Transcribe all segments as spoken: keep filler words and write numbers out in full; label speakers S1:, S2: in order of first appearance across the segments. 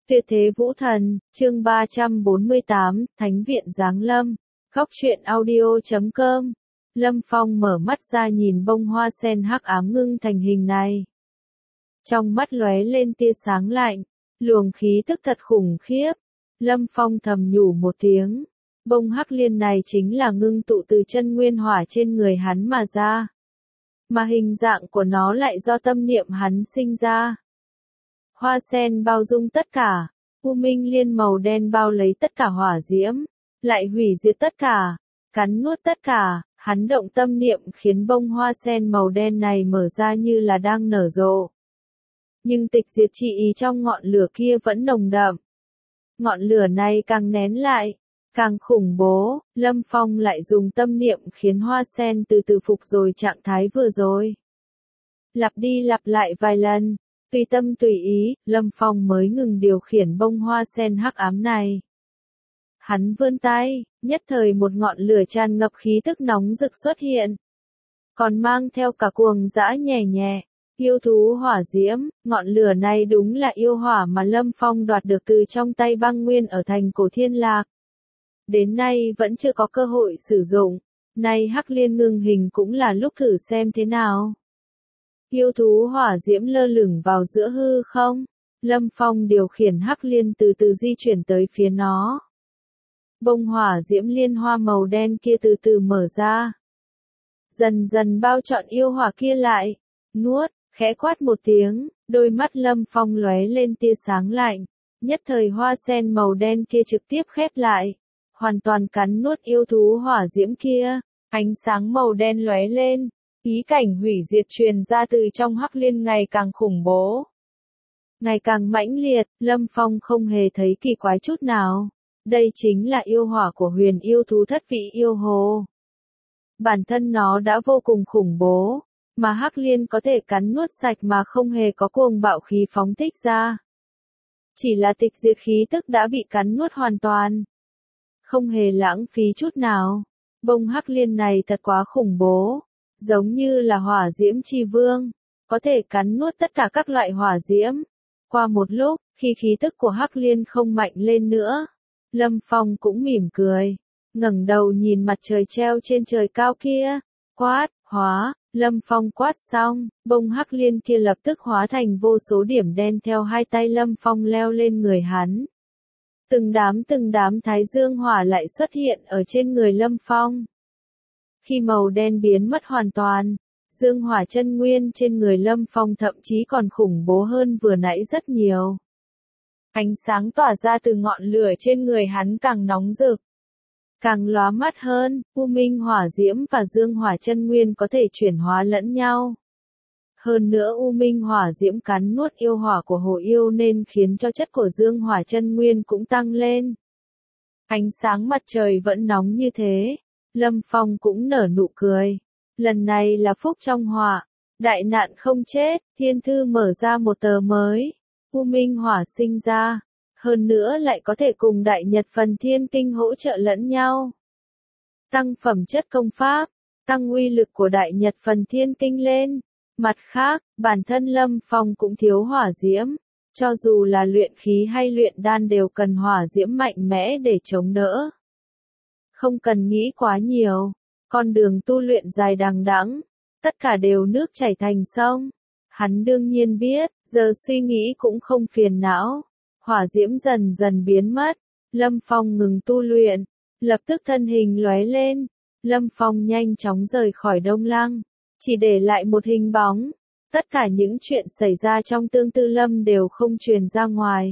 S1: Tuyệt thế vũ thần, chương ba trăm bốn mươi tám, Thánh viện giáng lâm. Góc truyện audio chấm com. Lâm Phong mở mắt ra nhìn bông hoa sen hắc ám ngưng thành hình này. Trong mắt lóe lên tia sáng lạnh, luồng khí tức thật khủng khiếp. Lâm Phong thầm nhủ một tiếng. Bông hắc liên này chính là ngưng tụ từ chân nguyên hỏa trên người hắn mà ra. Mà hình dạng của nó lại do tâm niệm hắn sinh ra. Hoa sen bao dung tất cả, U Minh Liên màu đen bao lấy tất cả hỏa diễm, lại hủy diệt tất cả, cắn nuốt tất cả, hắn động tâm niệm khiến bông hoa sen màu đen này mở ra như là đang nở rộ. Nhưng tịch diệt chi ý trong ngọn lửa kia vẫn nồng đậm. Ngọn lửa này càng nén lại, càng khủng bố, Lâm Phong lại dùng tâm niệm khiến hoa sen từ từ phục rồi trạng thái vừa rồi. Lặp đi lặp lại vài lần. Tùy tâm tùy ý, Lâm Phong mới ngừng điều khiển bông hoa sen hắc ám này. Hắn vươn tay, nhất thời một ngọn lửa tràn ngập khí tức nóng rực xuất hiện. Còn mang theo cả cuồng dã nhẹ nhẹ, yêu thú hỏa diễm, ngọn lửa này đúng là yêu hỏa mà Lâm Phong đoạt được từ trong tay băng nguyên ở thành cổ Thiên Lạc. Đến nay vẫn chưa có cơ hội sử dụng, nay hắc liên ngưng hình cũng là lúc thử xem thế nào. Yêu thú hỏa diễm lơ lửng vào giữa hư không, Lâm Phong điều khiển hắc liên từ từ di chuyển tới phía nó. Bông hỏa diễm liên hoa màu đen kia từ từ mở ra. Dần dần bao trọn yêu hỏa kia lại, nuốt, khẽ quát một tiếng, đôi mắt Lâm Phong lóe lên tia sáng lạnh, nhất thời hoa sen màu đen kia trực tiếp khép lại, hoàn toàn cắn nuốt yêu thú hỏa diễm kia, ánh sáng màu đen lóe lên. Ý cảnh hủy diệt truyền ra từ trong hắc liên ngày càng khủng bố. Ngày càng mãnh liệt, Lâm Phong không hề thấy kỳ quái chút nào. Đây chính là yêu hỏa của huyền yêu thú thất vị yêu hồ. Bản thân nó đã vô cùng khủng bố, mà hắc liên có thể cắn nuốt sạch mà không hề có cuồng bạo khí phóng thích ra. Chỉ là tịch diệt khí tức đã bị cắn nuốt hoàn toàn. Không hề lãng phí chút nào. Bông hắc liên này thật quá khủng bố. Giống như là hỏa diễm chi vương, có thể cắn nuốt tất cả các loại hỏa diễm. Qua một lúc, khi khí tức của hắc liên không mạnh lên nữa, Lâm Phong cũng mỉm cười, ngẩng đầu nhìn mặt trời treo trên trời cao kia, quát, hóa, Lâm Phong quát xong, bông hắc liên kia lập tức hóa thành vô số điểm đen theo hai tay Lâm Phong leo lên người hắn. Từng đám từng đám thái dương hỏa lại xuất hiện ở trên người Lâm Phong. Khi màu đen biến mất hoàn toàn, dương hỏa chân nguyên trên người Lâm Phong thậm chí còn khủng bố hơn vừa nãy rất nhiều. Ánh sáng tỏa ra từ ngọn lửa trên người hắn càng nóng rực, càng lóa mắt hơn, U Minh hỏa diễm và dương hỏa chân nguyên có thể chuyển hóa lẫn nhau. Hơn nữa U Minh hỏa diễm cắn nuốt yêu hỏa của hồ yêu nên khiến cho chất của dương hỏa chân nguyên cũng tăng lên. Ánh sáng mặt trời vẫn nóng như thế. Lâm Phong cũng nở nụ cười. Lần này là phúc trong họa. Đại nạn không chết, thiên thư mở ra một tờ mới. U Minh hỏa sinh ra. Hơn nữa lại có thể cùng Đại Nhật Phần Thiên Kinh hỗ trợ lẫn nhau. Tăng phẩm chất công pháp. Tăng uy lực của Đại Nhật Phần Thiên Kinh lên. Mặt khác, bản thân Lâm Phong cũng thiếu hỏa diễm. Cho dù là luyện khí hay luyện đan đều cần hỏa diễm mạnh mẽ để chống đỡ. Không cần nghĩ quá nhiều, con đường tu luyện dài đằng đẵng, tất cả đều nước chảy thành sông. Hắn đương nhiên biết, giờ suy nghĩ cũng không phiền não. Hỏa diễm dần dần biến mất, Lâm Phong ngừng tu luyện, lập tức thân hình lóe lên. Lâm Phong nhanh chóng rời khỏi Đông Lăng, chỉ để lại một hình bóng. Tất cả những chuyện xảy ra trong Tương Tư Lâm đều không truyền ra ngoài.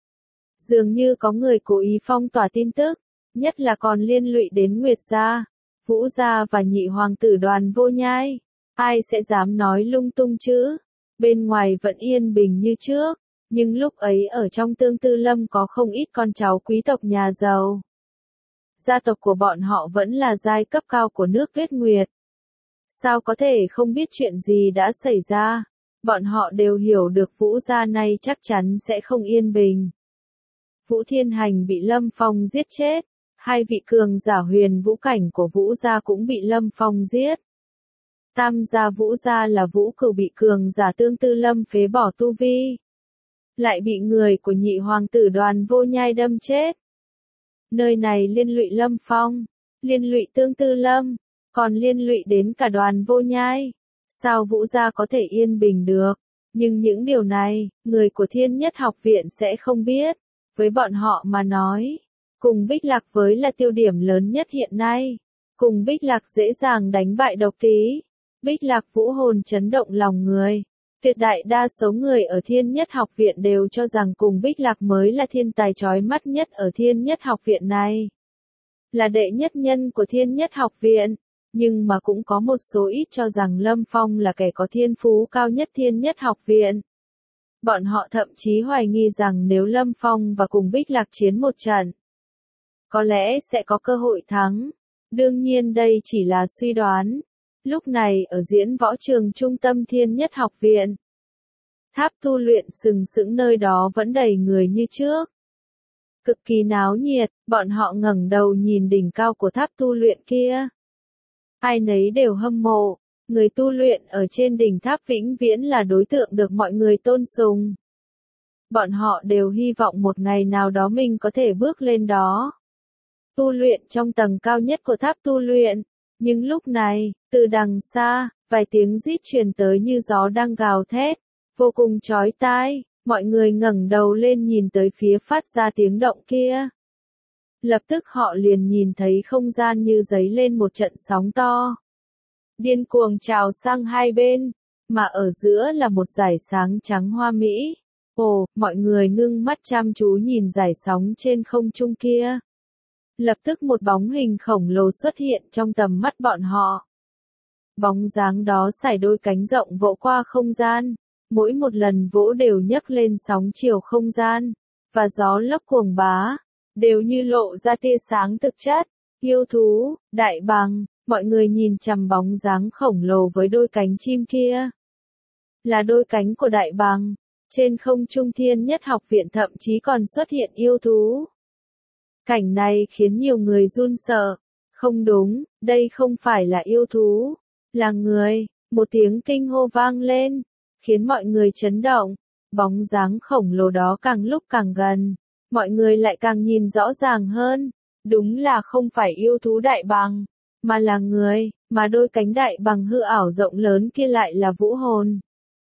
S1: Dường như có người cố ý phong tỏa tin tức. Nhất là còn liên lụy đến Nguyệt gia, Vũ gia và nhị hoàng tử Đoàn Vô Nhai. Ai sẽ dám nói lung tung chứ? Bên ngoài vẫn yên bình như trước, nhưng lúc ấy ở trong Tương Tư Lâm có không ít con cháu quý tộc nhà giàu. Gia tộc của bọn họ vẫn là giai cấp cao của nước Tuyết Nguyệt. Sao có thể không biết chuyện gì đã xảy ra? Bọn họ đều hiểu được Vũ gia này chắc chắn sẽ không yên bình. Vũ Thiên Hành bị Lâm Phong giết chết. Hai vị cường giả huyền vũ cảnh của Vũ gia cũng bị Lâm Phong giết. Tam gia Vũ gia là Vũ Cửu bị cường giả Tương Tư Lâm phế bỏ tu vi. lại bị người của nhị hoàng tử Đoàn Vô Nhai đâm chết. Nơi này liên lụy Lâm Phong, liên lụy Tương Tư Lâm, còn liên lụy đến cả Đoàn Vô Nhai. Sao Vũ gia có thể yên bình được? Nhưng những điều này, người của Thiên Nhất Học Viện sẽ không biết. Với bọn họ mà nói, cùng Bích Lạc với là tiêu điểm lớn nhất hiện nay. Cùng Bích Lạc dễ dàng đánh bại Độc Tí. Bích Lạc vũ hồn chấn động lòng người. Tuyệt đại đa số người ở Thiên Nhất Học Viện đều cho rằng cùng Bích Lạc mới là thiên tài chói mắt nhất ở Thiên Nhất Học Viện này. Là đệ nhất nhân của Thiên Nhất Học Viện. Nhưng mà cũng có một số ít cho rằng Lâm Phong là kẻ có thiên phú cao nhất Thiên Nhất Học Viện. Bọn họ thậm chí hoài nghi rằng nếu Lâm Phong và cùng Bích Lạc chiến một trận, có lẽ sẽ có cơ hội thắng. Đương nhiên đây chỉ là suy đoán. Lúc này ở diễn võ trường trung tâm Thiên Nhất Học Viện, tháp tu luyện sừng sững nơi đó vẫn đầy người như trước. Cực kỳ náo nhiệt, bọn họ ngẩng đầu nhìn đỉnh cao của tháp tu luyện kia. Ai nấy đều hâm mộ, người tu luyện ở trên đỉnh tháp vĩnh viễn là đối tượng được mọi người tôn sùng. Bọn họ đều hy vọng một ngày nào đó mình có thể bước lên đó. Tu luyện trong tầng cao nhất của tháp tu luyện. Nhưng lúc này, từ đằng xa, vài tiếng rít truyền tới như gió đang gào thét, vô cùng chói tai, mọi người ngẩng đầu lên nhìn tới phía phát ra tiếng động kia. Lập tức họ liền nhìn thấy không gian như dấy lên một trận sóng to. Điên cuồng trào sang hai bên, mà ở giữa là một dải sáng trắng hoa mỹ. Ồ, mọi người ngưng mắt chăm chú nhìn dải sóng trên không trung kia. Lập tức một bóng hình khổng lồ xuất hiện trong tầm mắt bọn họ. Bóng dáng đó sải đôi cánh rộng vỗ qua không gian, mỗi một lần vỗ đều nhấc lên sóng chiều không gian, và gió lốc cuồng bá, đều như lộ ra tia sáng thực chất. Yêu thú, đại bàng, mọi người nhìn chằm bóng dáng khổng lồ với đôi cánh chim kia. Là đôi cánh của đại bàng, trên không trung Thiên Nhất Học Viện thậm chí còn xuất hiện yêu thú. Cảnh này khiến nhiều người run sợ. Không đúng, đây không phải là yêu thú, là người. Một tiếng kinh hô vang lên, khiến mọi người chấn động. Bóng dáng khổng lồ đó càng lúc càng gần, mọi người lại càng nhìn rõ ràng hơn. Đúng là không phải yêu thú đại bàng, mà là người, mà đôi cánh đại bàng hư ảo rộng lớn kia lại là vũ hồn.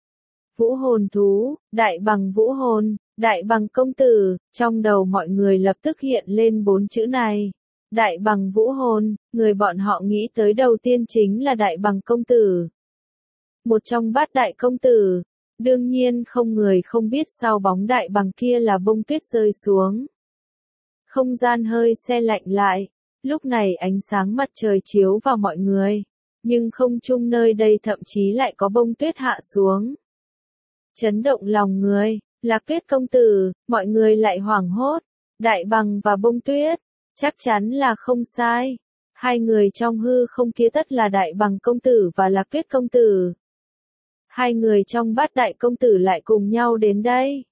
S1: Vũ hồn thú, đại bàng vũ hồn. Đại bàng công tử, trong đầu mọi người lập tức hiện lên bốn chữ này. Đại bàng vũ hồn, người bọn họ nghĩ tới đầu tiên chính là đại bàng công tử. Một trong bát đại công tử. Đương nhiên không người không biết sau bóng đại bàng kia là bông tuyết rơi xuống. Không gian hơi se lạnh lại. Lúc này ánh sáng mặt trời chiếu vào mọi người. Nhưng không trung nơi đây thậm chí lại có bông tuyết hạ xuống. Chấn động lòng người. Lạc Tuyết công tử, mọi người lại hoảng hốt. Đại bàng và bông tuyết, chắc chắn là không sai. Hai người trong hư không kia tất là đại bàng công tử và Lạc Tuyết công tử. Hai người trong bát đại công tử lại cùng nhau đến đây.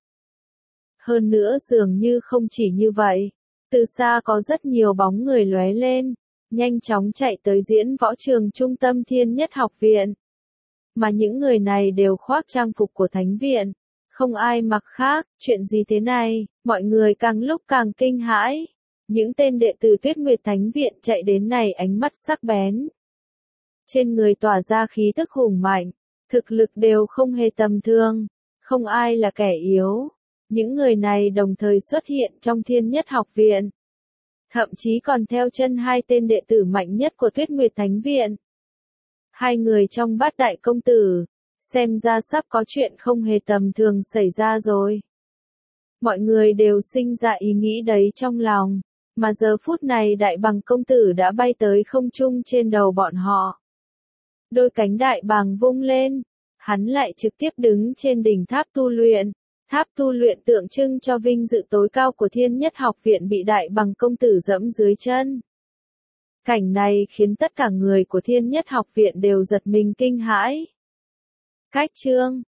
S1: Hơn nữa dường như không chỉ như vậy. Từ xa có rất nhiều bóng người lóe lên, nhanh chóng chạy tới diễn võ trường trung tâm Thiên Nhất Học Viện. Mà những người này đều khoác trang phục của Thánh Viện. Không ai mặc khác, chuyện gì thế này, mọi người càng lúc càng kinh hãi. Những tên đệ tử Tuyết Nguyệt Thánh Viện chạy đến này ánh mắt sắc bén. Trên người tỏa ra khí tức hùng mạnh, thực lực đều không hề tầm thường, không ai là kẻ yếu. Những người này đồng thời xuất hiện trong Thiên Nhất Học Viện. Thậm chí còn theo chân hai tên đệ tử mạnh nhất của Tuyết Nguyệt Thánh Viện. Hai người trong bát đại công tử. Xem ra sắp có chuyện không hề tầm thường xảy ra rồi. Mọi người đều sinh ra ý nghĩ đấy trong lòng. Mà giờ phút này đại bàng công tử đã bay tới không trung trên đầu bọn họ. Đôi cánh đại bàng vung lên. Hắn lại trực tiếp đứng trên đỉnh tháp tu luyện. Tháp tu luyện tượng trưng cho vinh dự tối cao của Thiên Nhất Học Viện bị đại bàng công tử dẫm dưới chân. Cảnh này khiến tất cả người của Thiên Nhất Học Viện đều giật mình kinh hãi. Cách chương